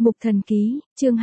Mục Thần Ký, chương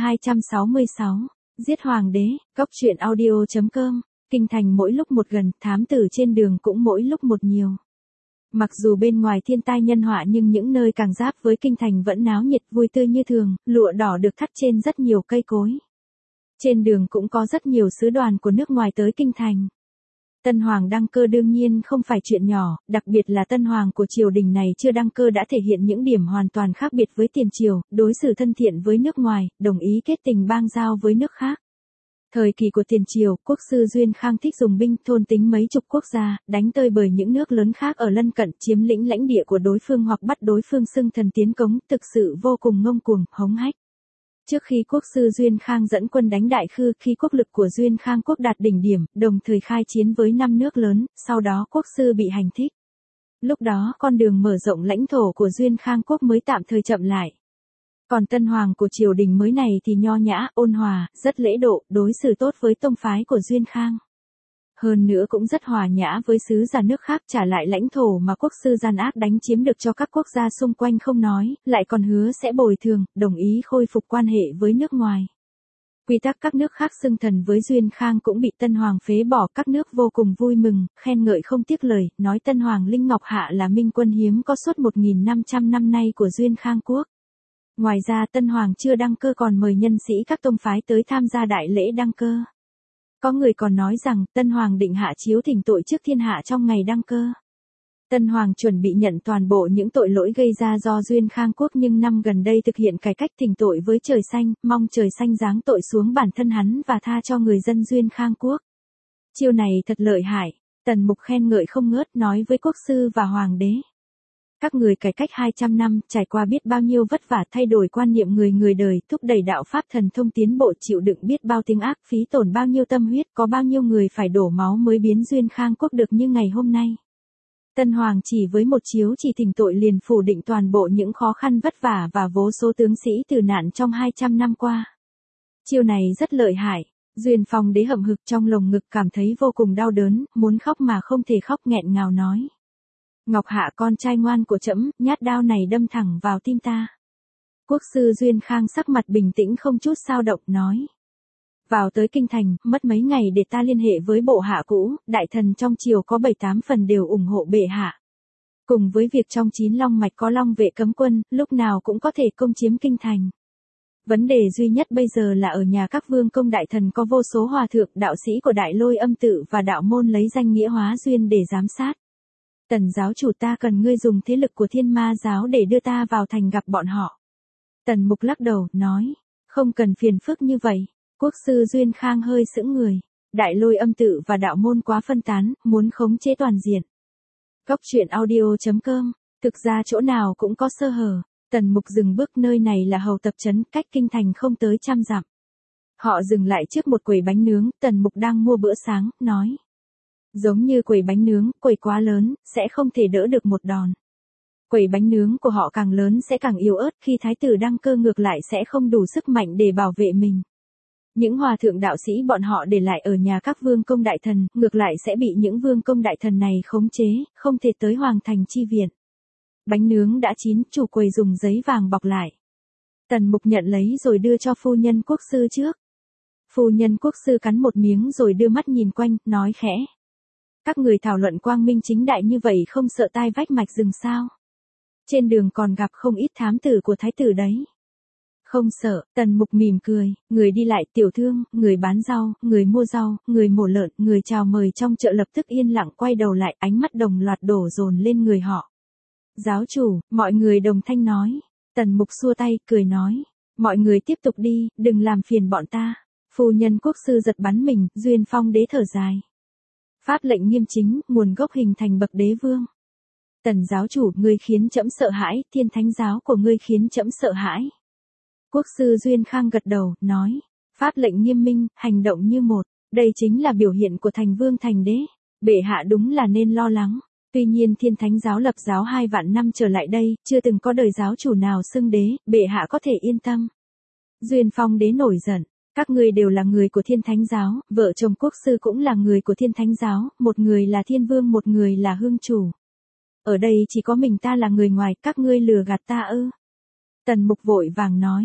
266, Giết Hoàng đế, Cốc truyện audio.com, kinh thành mỗi lúc một gần, thám tử trên đường cũng mỗi lúc một nhiều. Mặc dù bên ngoài thiên tai nhân họa nhưng những nơi càng giáp với kinh thành vẫn náo nhiệt vui tươi như thường, lụa đỏ được thắt trên rất nhiều cây cối. Trên đường cũng có rất nhiều sứ đoàn của nước ngoài tới kinh thành. Tân Hoàng đăng cơ đương nhiên không phải chuyện nhỏ, đặc biệt là Tân Hoàng của triều đình này chưa đăng cơ đã thể hiện những điểm hoàn toàn khác biệt với tiền triều, đối xử thân thiện với nước ngoài, đồng ý kết tình bang giao với nước khác. Thời kỳ của tiền triều, quốc sư Duyên Khang thích dùng binh thôn tính mấy chục quốc gia, đánh tơi bời những nước lớn khác ở lân cận, chiếm lĩnh lãnh địa của đối phương hoặc bắt đối phương xưng thần tiến cống, thực sự vô cùng ngông cuồng, hống hách. Trước khi quốc sư Duyên Khang dẫn quân đánh Đại Khư, khi quốc lực của Duyên Khang quốc đạt đỉnh điểm, đồng thời khai chiến với 5 nước lớn, sau đó quốc sư bị hành thích. Lúc đó con đường mở rộng lãnh thổ của Duyên Khang quốc mới tạm thời chậm lại. Còn Tân Hoàng của triều đình mới này thì nho nhã, ôn hòa, rất lễ độ, đối xử tốt với tông phái của Duyên Khang. Hơn nữa cũng rất hòa nhã với sứ giả nước khác, trả lại lãnh thổ mà quốc sư gian ác đánh chiếm được cho các quốc gia xung quanh không nói, lại còn hứa sẽ bồi thường, đồng ý khôi phục quan hệ với nước ngoài. Quy tắc các nước khác xưng thần với Duyên Khang cũng bị Tân Hoàng phế bỏ, các nước vô cùng vui mừng, khen ngợi không tiếc lời, nói Tân Hoàng Linh Ngọc Hạ là minh quân hiếm có suốt 1.500 năm nay của Duyên Khang quốc. Ngoài ra Tân Hoàng chưa đăng cơ còn mời nhân sĩ các tông phái tới tham gia đại lễ đăng cơ. Có người còn nói rằng Tân Hoàng định hạ chiếu thỉnh tội trước thiên hạ trong ngày đăng cơ. Tân Hoàng chuẩn bị nhận toàn bộ những tội lỗi gây ra do Duyên Khang quốc nhưng năm gần đây thực hiện cải cách thỉnh tội với trời xanh, mong trời xanh giáng tội xuống bản thân hắn và tha cho người dân Duyên Khang quốc. Chiêu này thật lợi hại, Tần Mục khen ngợi không ngớt nói với quốc sư và hoàng đế. Các người cải cách 200 năm, trải qua biết bao nhiêu vất vả, thay đổi quan niệm người đời, thúc đẩy đạo pháp thần thông tiến bộ, chịu đựng biết bao tiếng ác, phí tổn bao nhiêu tâm huyết, có bao nhiêu người phải đổ máu mới biến Duyên Khang quốc được như ngày hôm nay. Tân Hoàng chỉ với một chiếu chỉ thỉnh tội liền phủ định toàn bộ những khó khăn vất vả và vô số tướng sĩ tử nạn trong 200 năm qua. Chiêu này rất lợi hại. Duyên Phong đế hậm hực trong lồng ngực, cảm thấy vô cùng đau đớn, muốn khóc mà không thể khóc, nghẹn ngào nói. Ngọc Hạ con trai ngoan của trẫm, nhát đao này đâm thẳng vào tim ta. Quốc sư Duyên Khang sắc mặt bình tĩnh không chút xao động nói. Vào tới kinh thành, mất mấy ngày để ta liên hệ với bộ hạ cũ, đại thần trong triều có 7-8 phần đều ủng hộ bệ hạ. Cùng với việc trong 9 long mạch có long vệ cấm quân, lúc nào cũng có thể công chiếm kinh thành. Vấn đề duy nhất bây giờ là ở nhà các vương công đại thần có vô số hòa thượng, đạo sĩ của Đại Lôi Âm tự và đạo môn lấy danh nghĩa hóa duyên để giám sát. Tần giáo chủ, ta cần ngươi dùng thế lực của Thiên Ma giáo để đưa ta vào thành gặp bọn họ. Tần Mục lắc đầu, nói, không cần phiền phức như vậy. Quốc sư Duyên Khang hơi sững người. Đại Lôi Âm tự và đạo môn quá phân tán, muốn khống chế toàn diện. Cốc truyện audio.com, thực ra chỗ nào cũng có sơ hở. Tần Mục dừng bước, nơi này là hầu tập trấn, cách kinh thành không tới 100 dặm. Họ dừng lại trước một quầy bánh nướng, Tần Mục đang mua bữa sáng, nói. Giống như quầy bánh nướng, quầy quá lớn, sẽ không thể đỡ được một đòn. Quầy bánh nướng của họ càng lớn sẽ càng yếu ớt, khi thái tử đăng cơ ngược lại sẽ không đủ sức mạnh để bảo vệ mình. Những hòa thượng đạo sĩ bọn họ để lại ở nhà các vương công đại thần, ngược lại sẽ bị những vương công đại thần này khống chế, không thể tới hoàng thành chi viện. Bánh nướng đã chín, chủ quầy dùng giấy vàng bọc lại. Tần Mục nhận lấy rồi đưa cho phu nhân quốc sư trước. Phu nhân quốc sư cắn một miếng rồi đưa mắt nhìn quanh, nói khẽ. Các người thảo luận quang minh chính đại như vậy không sợ tai vách mạch rừng sao? Trên đường còn gặp không ít thám tử của thái tử đấy. Không sợ, Tần Mục mỉm cười, người đi lại, tiểu thương, người bán rau, người mua rau, người mổ lợn, người chào mời trong chợ lập tức yên lặng quay đầu lại, ánh mắt đồng loạt đổ dồn lên người họ. Giáo chủ, mọi người đồng thanh nói. Tần Mục xua tay, cười nói. Mọi người tiếp tục đi, đừng làm phiền bọn ta. Phu nhân quốc sư giật bắn mình, Duyên Phong đế thở dài. Pháp lệnh nghiêm chính, nguồn gốc hình thành bậc đế vương. Tần giáo chủ, ngươi khiến trẫm sợ hãi, Thiên Thánh giáo của ngươi khiến trẫm sợ hãi. Quốc sư Duyên Khang gật đầu, nói. Pháp lệnh nghiêm minh, hành động như một. Đây chính là biểu hiện của thành vương thành đế. Bệ hạ đúng là nên lo lắng. Tuy nhiên Thiên Thánh giáo lập giáo 2 vạn năm trở lại đây, chưa từng có đời giáo chủ nào xưng đế, bệ hạ có thể yên tâm. Duyên Phong đế nổi giận. Các ngươi đều là người của Thiên Thánh giáo, vợ chồng quốc sư cũng là người của Thiên Thánh giáo, một người là thiên vương, một người là hương chủ. Ở đây chỉ có mình ta là người ngoài, các ngươi lừa gạt ta ư? Tần Mục vội vàng nói.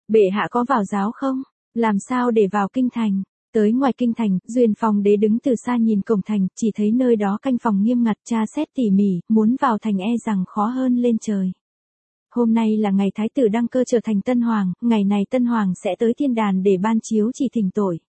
Bệ hạ có vào giáo không? Làm sao để vào kinh thành? Tới ngoài kinh thành, Duyên Phong đế đứng từ xa nhìn cổng thành, chỉ thấy nơi đó canh phòng nghiêm ngặt tra xét tỉ mỉ, muốn vào thành e rằng khó hơn lên trời. Hôm nay là ngày thái tử đăng cơ trở thành tân hoàng, ngày này tân hoàng sẽ tới thiên đàn để ban chiếu chỉ thỉnh tội.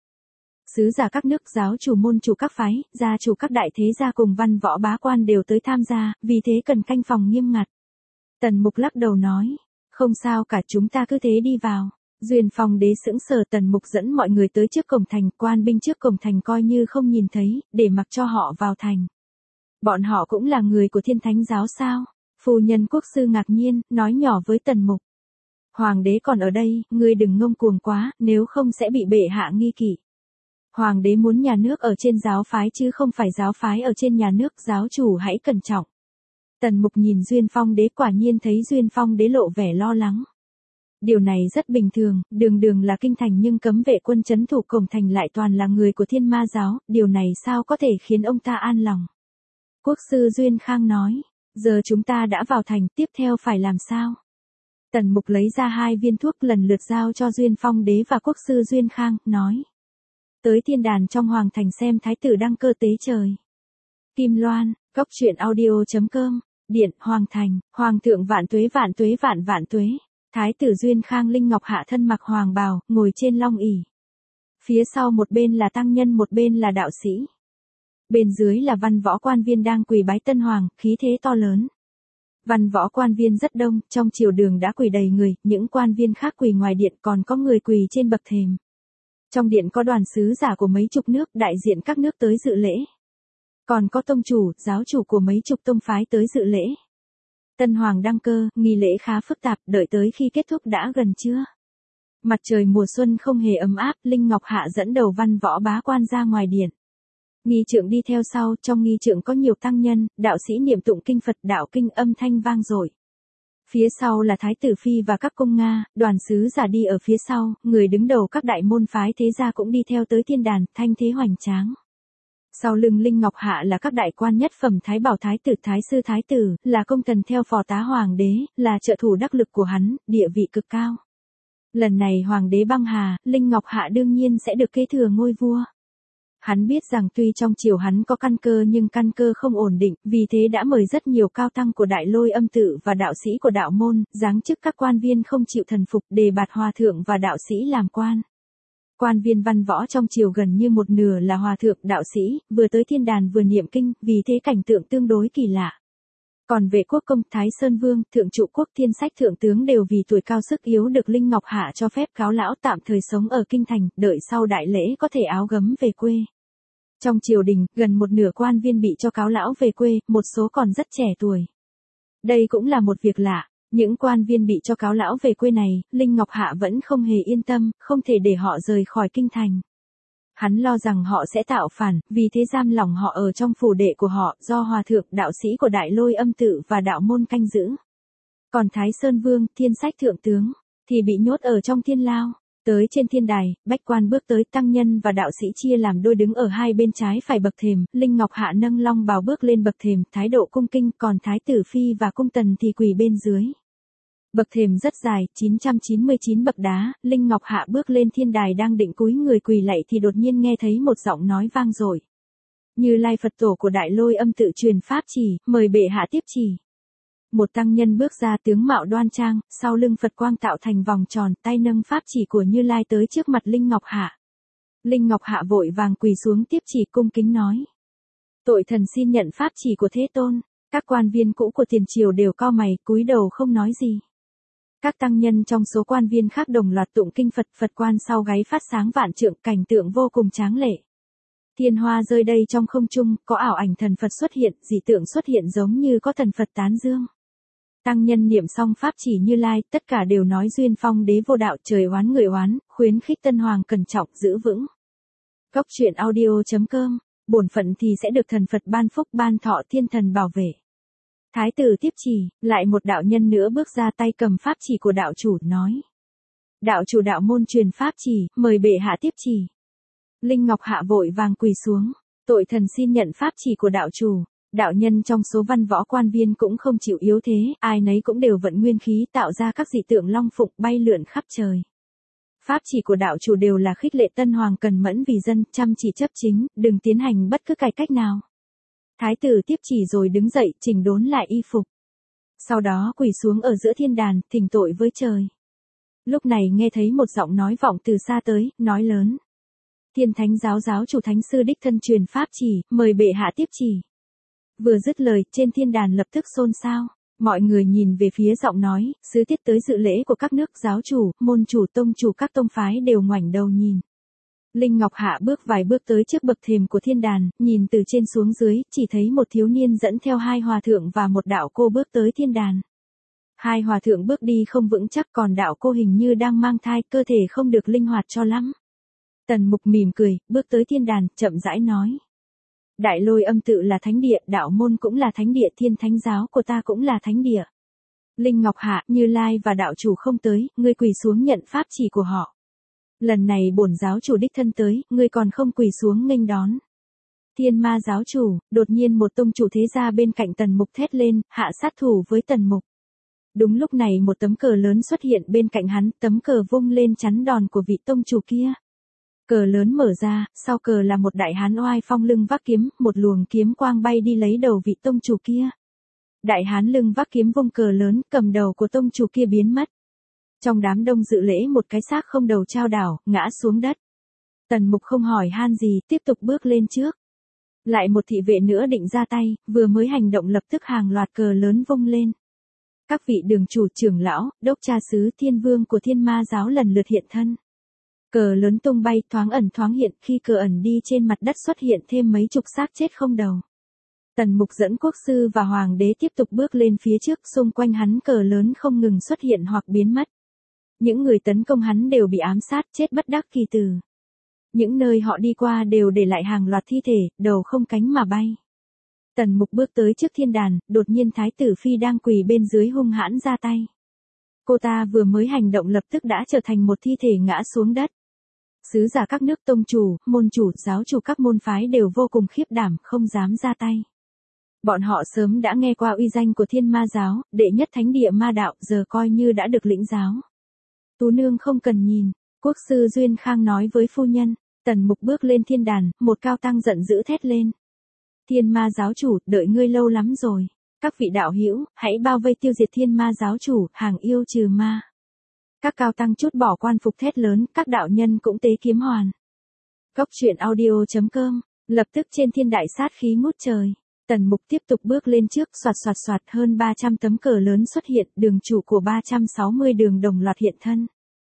Sứ giả các nước, giáo chủ môn chủ các phái, gia chủ các đại thế gia cùng văn võ bá quan đều tới tham gia, vì thế cần canh phòng nghiêm ngặt. Tần Mục lắc đầu nói, không sao cả, chúng ta cứ thế đi vào. Duyên Phong đế sững sờ. Tần Mục dẫn mọi người tới trước cổng thành, quan binh trước cổng thành coi như không nhìn thấy, để mặc cho họ vào thành. Bọn họ cũng là người của Thiên Thánh giáo sao? Phu nhân quốc sư ngạc nhiên, nói nhỏ với Tần Mục. Hoàng đế còn ở đây, ngươi đừng ngông cuồng quá, nếu không sẽ bị bệ hạ nghi kỵ. Hoàng đế muốn nhà nước ở trên giáo phái chứ không phải giáo phái ở trên nhà nước, giáo chủ hãy cẩn trọng. Tần Mục nhìn Duyên Phong đế, quả nhiên thấy Duyên Phong đế lộ vẻ lo lắng. Điều này rất bình thường, đường đường là kinh thành nhưng cấm vệ quân trấn thủ cổng thành lại toàn là người của Thiên Ma giáo, điều này sao có thể khiến ông ta an lòng. Quốc sư Duyên Khang nói, giờ chúng ta đã vào thành, tiếp theo phải làm sao? Tần Mục lấy ra 2 viên thuốc lần lượt giao cho Duyên Phong đế và quốc sư Duyên Khang, nói. Tới thiên đàn trong hoàng thành xem thái tử đăng cơ tế trời. Kim Loan, Cốc Truyện Audio.com, Điện, Hoàng thành, Hoàng thượng vạn tuế vạn tuế vạn vạn tuế. Thái tử Duyên Khang Linh Ngọc Hạ thân mặc hoàng bào, ngồi trên long ỷ. Phía sau một bên là tăng nhân, một bên là đạo sĩ. Bên dưới là văn võ quan viên đang quỳ bái tân hoàng, khí thế to lớn. Văn võ quan viên rất đông, trong triều đường đã quỳ đầy người, những quan viên khác quỳ ngoài điện, còn có người quỳ trên bậc thềm. Trong điện có đoàn sứ giả của mấy chục nước, đại diện các nước tới dự lễ. Còn có tông chủ, giáo chủ của mấy chục tông phái tới dự lễ. Tân hoàng đăng cơ, nghi lễ khá phức tạp, đợi tới khi kết thúc đã gần trưa. Mặt trời mùa xuân không hề ấm áp, Linh Ngọc Hạ dẫn đầu văn võ bá quan ra ngoài điện. Nghi trượng đi theo sau, trong nghi trượng có nhiều tăng nhân, đạo sĩ niệm tụng kinh Phật, đạo kinh âm thanh vang dội. Phía sau là thái tử phi và các cung Nga, đoàn sứ giả đi ở phía sau, người đứng đầu các đại môn phái thế gia cũng đi theo tới thiên đàn, thanh thế hoành tráng. Sau lưng Linh Ngọc Hạ là các đại quan nhất phẩm, thái bảo thái tử, thái sư thái tử, là công thần theo phò tá hoàng đế, là trợ thủ đắc lực của hắn, địa vị cực cao. Lần này hoàng đế băng hà, Linh Ngọc Hạ đương nhiên sẽ được kế thừa ngôi vua. Hắn biết rằng tuy trong triều hắn có căn cơ nhưng căn cơ không ổn định, vì thế đã mời rất nhiều cao tăng của Đại Lôi Âm tự và đạo sĩ của đạo môn, giáng chức các quan viên không chịu thần phục, đề bạt hòa thượng và đạo sĩ làm quan. Quan viên văn võ trong triều gần như một nửa là hòa thượng, đạo sĩ, vừa tới thiên đàn vừa niệm kinh, vì thế cảnh tượng tương đối kỳ lạ. Còn Vệ Quốc công, Thái Sơn Vương, Thượng Trụ Quốc, Thiên Sách thượng tướng đều vì tuổi cao sức yếu được Linh Ngọc Hạ cho phép cáo lão tạm thời sống ở kinh thành, đợi sau đại lễ có thể áo gấm về quê. Trong triều đình, gần một nửa quan viên bị cho cáo lão về quê, một số còn rất trẻ tuổi. Đây cũng là một việc lạ, những quan viên bị cho cáo lão về quê này, Linh Ngọc Hạ vẫn không hề yên tâm, không thể để họ rời khỏi kinh thành. Hắn lo rằng họ sẽ tạo phản, vì thế giam lỏng họ ở trong phủ đệ của họ, do hòa thượng, đạo sĩ của Đại Lôi Âm tự và đạo môn canh giữ. Còn Thái Sơn Vương, Thiên Sách thượng tướng, thì bị nhốt ở trong thiên lao. Tới trên thiên đài, bách quan bước tới, tăng nhân và đạo sĩ chia làm đôi đứng ở hai bên trái phải bậc thềm, Linh Ngọc Hạ nâng long bào bước lên bậc thềm, thái độ cung kinh, còn Thái tử phi và cung tần thì quỳ bên dưới. Bậc thềm rất dài, 999 bậc đá, Linh Ngọc Hạ bước lên thiên đài đang định cúi người quỳ lạy thì đột nhiên nghe thấy một giọng nói vang dội. Như Lai Phật tổ của Đại Lôi Âm tự truyền pháp chỉ, mời bệ hạ tiếp chỉ. Một tăng nhân bước ra, tướng mạo đoan trang, sau lưng Phật quang tạo thành vòng tròn, tay nâng pháp chỉ của Như Lai tới trước mặt Linh Ngọc Hạ. Linh Ngọc Hạ vội vàng quỳ xuống tiếp chỉ, cung kính nói. Tội thần xin nhận pháp chỉ của Thế Tôn. Các quan viên cũ của tiền triều đều cau mày, cúi đầu không nói gì. Các tăng nhân trong số quan viên khác đồng loạt tụng kinh Phật, Phật quan sau gáy phát sáng vạn trượng, cảnh tượng vô cùng tráng lệ. Thiên hoa rơi đây trong không trung, có ảo ảnh thần Phật xuất hiện, dị tượng xuất hiện giống như có thần Phật tán dương. Tăng nhân niệm xong pháp chỉ Như Lai, tất cả đều nói Duyên Phong đế vô đạo, trời oán người oán, khuyến khích tân hoàng cẩn trọng, giữ vững. Cốc Truyện Audio.com, bổn phận thì sẽ được thần Phật ban phúc ban thọ, thiên thần bảo vệ. Thái tử tiếp chỉ, lại một đạo nhân nữa bước ra, tay cầm pháp chỉ của đạo chủ, nói. Đạo chủ đạo môn truyền pháp chỉ, mời bệ hạ tiếp chỉ. Linh Ngọc Hạ vội vàng quỳ xuống, tội thần xin nhận pháp chỉ của đạo chủ. Đạo nhân trong số văn võ quan viên cũng không chịu yếu thế, ai nấy cũng đều vận nguyên khí tạo ra các dị tượng long phụng bay lượn khắp trời. Pháp chỉ của đạo chủ đều là khích lệ Tân Hoàng cần mẫn vì dân, chăm chỉ chấp chính, đừng tiến hành bất cứ cải cách nào. Thái tử tiếp chỉ rồi đứng dậy, chỉnh đốn lại y phục. Sau đó quỳ xuống ở giữa thiên đàn, thỉnh tội với trời. Lúc này nghe thấy một giọng nói vọng từ xa tới, nói lớn. Thiên Thánh giáo giáo chủ thánh sư đích thân truyền pháp chỉ, mời bệ hạ tiếp chỉ. Vừa dứt lời, trên thiên đàn lập tức xôn xao. Mọi người nhìn về phía giọng nói, sứ tiết tới dự lễ của các nước giáo chủ, môn chủ tông chủ các tông phái đều ngoảnh đầu nhìn. Linh Ngọc Hạ bước vài bước tới trước bậc thềm của thiên đàn, nhìn từ trên xuống dưới, chỉ thấy một thiếu niên dẫn theo hai hòa thượng và một đạo cô bước tới thiên đàn. Hai hòa thượng bước đi không vững chắc, còn đạo cô hình như đang mang thai, cơ thể không được linh hoạt cho lắm. Tần Mục mỉm cười, bước tới thiên đàn, chậm rãi nói. Đại Lôi Âm tự là thánh địa, đạo môn cũng là thánh địa, Thiên Thánh giáo của ta cũng là thánh địa. Linh Ngọc Hạ, Như Lai và đạo chủ không tới, ngươi quỳ xuống nhận pháp chỉ của họ. Lần này bổn giáo chủ đích thân tới, ngươi còn không quỳ xuống nghênh đón. Thiên Ma giáo chủ, đột nhiên một tông chủ thế gia bên cạnh Tần Mục thét lên, hạ sát thủ với Tần Mục. Đúng lúc này một tấm cờ lớn xuất hiện bên cạnh hắn, tấm cờ vung lên chắn đòn của vị tông chủ kia. Cờ lớn mở ra, sau cờ là một đại hán oai phong lưng vác kiếm, một luồng kiếm quang bay đi lấy đầu vị tông chủ kia. Đại hán lưng vác kiếm vung cờ lớn, cầm đầu của tông chủ kia biến mất. Trong đám đông dự lễ một cái xác không đầu chao đảo, ngã xuống đất. Tần Mục không hỏi han gì, tiếp tục bước lên trước. Lại một thị vệ nữa định ra tay, vừa mới hành động lập tức hàng loạt cờ lớn vung lên. Các vị đường chủ trưởng lão, đốc cha xứ thiên vương của Thiên Ma giáo lần lượt hiện thân. Cờ lớn tung bay thoáng ẩn thoáng hiện, khi cờ ẩn đi trên mặt đất xuất hiện thêm mấy chục xác chết không đầu. Tần Mục dẫn quốc sư và hoàng đế tiếp tục bước lên phía trước, xung quanh hắn cờ lớn không ngừng xuất hiện hoặc biến mất. Những người tấn công hắn đều bị ám sát chết bất đắc kỳ tử. Những nơi họ đi qua đều để lại hàng loạt thi thể, đầu không cánh mà bay. Tần Mục bước tới trước thiên đàn, đột nhiên Thái tử Phi đang quỳ bên dưới hung hãn ra tay. Cô ta vừa mới hành động lập tức đã trở thành một thi thể ngã xuống đất. Sứ giả các nước tông chủ, môn chủ, giáo chủ các môn phái đều vô cùng khiếp đảm, không dám ra tay. Bọn họ sớm đã nghe qua uy danh của Thiên Ma giáo, đệ nhất thánh địa ma đạo, giờ coi như đã được lĩnh giáo. Tú nương không cần nhìn, quốc sư Duyên Khang nói với phu nhân. Tần Mục bước lên thiên đàn, một cao tăng giận dữ thét lên. Thiên Ma giáo chủ, đợi ngươi lâu lắm rồi. Các vị đạo hữu, hãy bao vây tiêu diệt Thiên Ma giáo chủ, hàng yêu trừ ma. Các cao tăng chút bỏ quan phục thét lớn, các đạo nhân cũng tế kiếm hoàn. Cốc truyện audio.com, lập tức trên thiên đại sát khí ngút trời. Tần Mục tiếp tục bước lên trước, soạt soạt soạt, hơn 300 tấm cờ lớn xuất hiện, đường chủ của 360 đường đồng loạt hiện thân.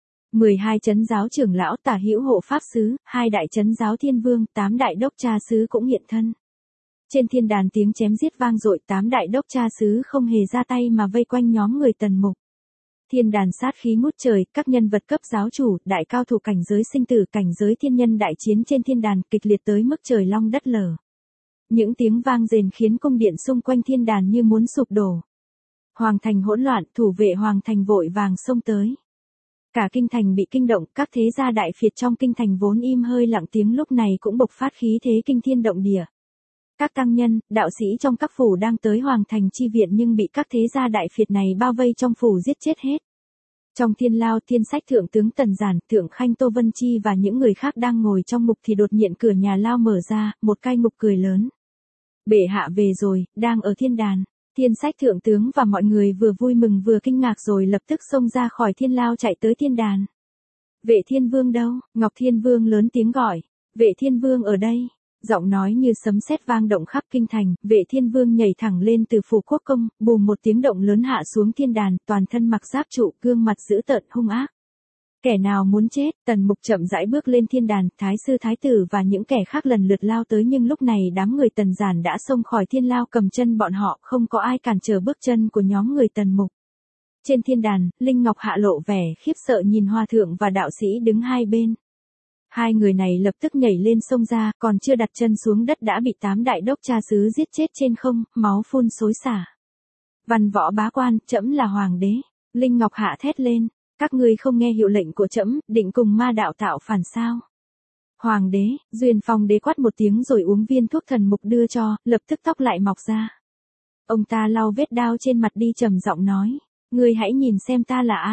12 chấn giáo trưởng lão tả hữu hộ pháp sứ, 2 đại chấn giáo thiên vương, 8 đại đốc cha sứ cũng hiện thân. Trên thiên đàn tiếng chém giết vang dội, 8 đại đốc cha sứ không hề ra tay mà vây quanh nhóm người Tần Mục. Thiên đàn sát khí ngút trời, các nhân vật cấp giáo chủ, đại cao thủ cảnh giới sinh tử, cảnh giới thiên nhân đại chiến trên thiên đàn kịch liệt tới mức trời long đất lở. Những tiếng vang rền khiến cung điện xung quanh thiên đàn như muốn sụp đổ. Hoàng thành hỗn loạn, thủ vệ hoàng thành vội vàng xông tới. Cả kinh thành bị kinh động, các thế gia đại phiệt trong kinh thành vốn im hơi lặng tiếng lúc này cũng bộc phát khí thế kinh thiên động địa. Các tăng nhân, đạo sĩ trong các phủ đang tới hoàng thành chi viện nhưng bị các thế gia đại phiệt này bao vây trong phủ giết chết hết. Trong thiên lao, Thiên Sách thượng tướng Tần Giản, thượng khanh Tô Vân Chi và những người khác đang ngồi trong mục thì đột nhiên cửa nhà lao mở ra, một cai ngục cười lớn. Bệ hạ về rồi, đang ở thiên đàn. Thiên Sách thượng tướng và mọi người vừa vui mừng vừa kinh ngạc rồi lập tức xông ra khỏi thiên lao chạy tới thiên đàn. Vệ Thiên Vương đâu? Ngọc Thiên Vương lớn tiếng gọi. Vệ Thiên Vương ở đây. Giọng nói như sấm sét vang động khắp kinh thành, Vệ Thiên Vương nhảy thẳng lên từ phủ quốc công, bùm một tiếng động lớn hạ xuống thiên đàn, toàn thân mặc giáp trụ, gương mặt dữ tợn hung ác. Kẻ nào muốn chết? Tần Mục chậm rãi bước lên thiên đàn, thái sư thái tử và những kẻ khác lần lượt lao tới nhưng lúc này đám người Tần Giản đã xông khỏi thiên lao cầm chân bọn họ, không có ai cản trở bước chân của nhóm người Tần Mục. Trên thiên đàn, Linh Ngọc Hạ lộ vẻ khiếp sợ nhìn hòa thượng và đạo sĩ đứng hai bên. Hai người này lập tức nhảy lên xông ra, còn chưa đặt chân xuống đất đã bị 8 đại đốc cha xứ giết chết trên không, máu phun xối xả. Văn võ bá quan, trẫm là hoàng đế. Linh Ngọc Hạ thét lên, các ngươi không nghe hiệu lệnh của trẫm, định cùng ma đạo tạo phản sao? Hoàng đế, Duyên Phong đế quát một tiếng rồi uống viên thuốc thần mục đưa cho, lập tức tóc lại mọc ra. Ông ta lau vết đao trên mặt đi trầm giọng nói, ngươi hãy nhìn xem ta là ai.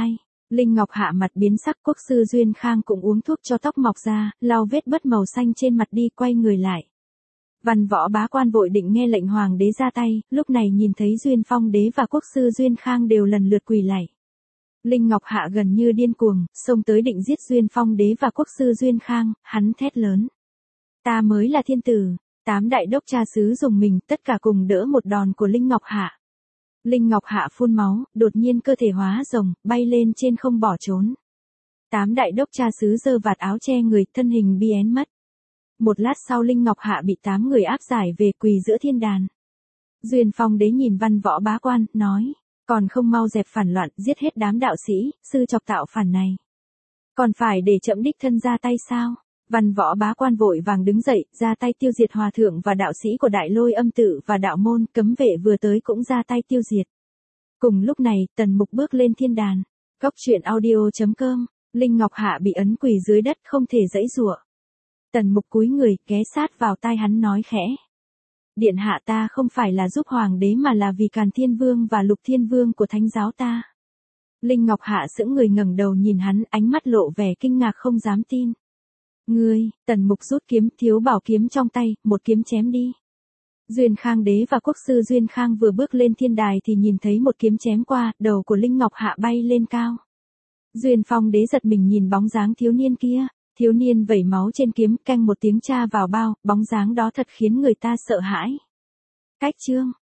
Linh Ngọc Hạ mặt biến sắc, Quốc sư Duyên Khang cũng uống thuốc cho tóc mọc ra, lau vết bớt màu xanh trên mặt đi, quay người lại. Văn Võ Bá Quan vội định nghe lệnh hoàng đế ra tay, lúc này nhìn thấy Duyên Phong đế và Quốc sư Duyên Khang đều lần lượt quỳ lạy. Linh Ngọc Hạ gần như điên cuồng, xông tới định giết Duyên Phong đế và Quốc sư Duyên Khang, hắn thét lớn. Ta mới là thiên tử. 8 đại đốc cha xứ dùng mình, tất cả cùng đỡ một đòn của Linh Ngọc Hạ. Linh Ngọc Hạ phun máu, đột nhiên cơ thể hóa rồng, bay lên trên không bỏ trốn. 8 đại đốc cha xứ giơ vạt áo che người, thân hình biến mất. Một lát sau Linh Ngọc Hạ bị 8 người áp giải về quỳ giữa thiên đàn. Duyên Phong đế nhìn Văn Võ Bá Quan, nói, còn không mau dẹp phản loạn, giết hết đám đạo sĩ, sư chọc tạo phản này. Còn phải để trẫm đích thân ra tay sao? Văn Võ Bá Quan vội vàng đứng dậy, ra tay tiêu diệt hòa thượng và đạo sĩ của Đại Lôi Âm Tự và đạo môn, cấm vệ vừa tới cũng ra tay tiêu diệt. Cùng lúc này, Tần Mục bước lên thiên đàn. Cốc truyện audio.com, Linh Ngọc Hạ bị ấn quỳ dưới đất không thể giãy giụa. Tần Mục cúi người, ghé sát vào tai hắn nói khẽ. Điện hạ, ta không phải là giúp hoàng đế mà là vì Càn Thiên Vương và Lục Thiên Vương của thánh giáo ta. Linh Ngọc Hạ sững người ngẩng đầu nhìn hắn, ánh mắt lộ vẻ kinh ngạc không dám tin. Ngươi, Tần Mục rút kiếm, thiếu bảo kiếm trong tay, một kiếm chém đi. Duyên Khang đế và Quốc sư Duyên Khang vừa bước lên thiên đài thì nhìn thấy một kiếm chém qua, đầu của Linh Ngọc Hạ bay lên cao. Duyên Phong đế giật mình nhìn bóng dáng thiếu niên kia, thiếu niên vẩy máu trên kiếm, canh một tiếng tra vào bao, bóng dáng đó thật khiến người ta sợ hãi. Cách chương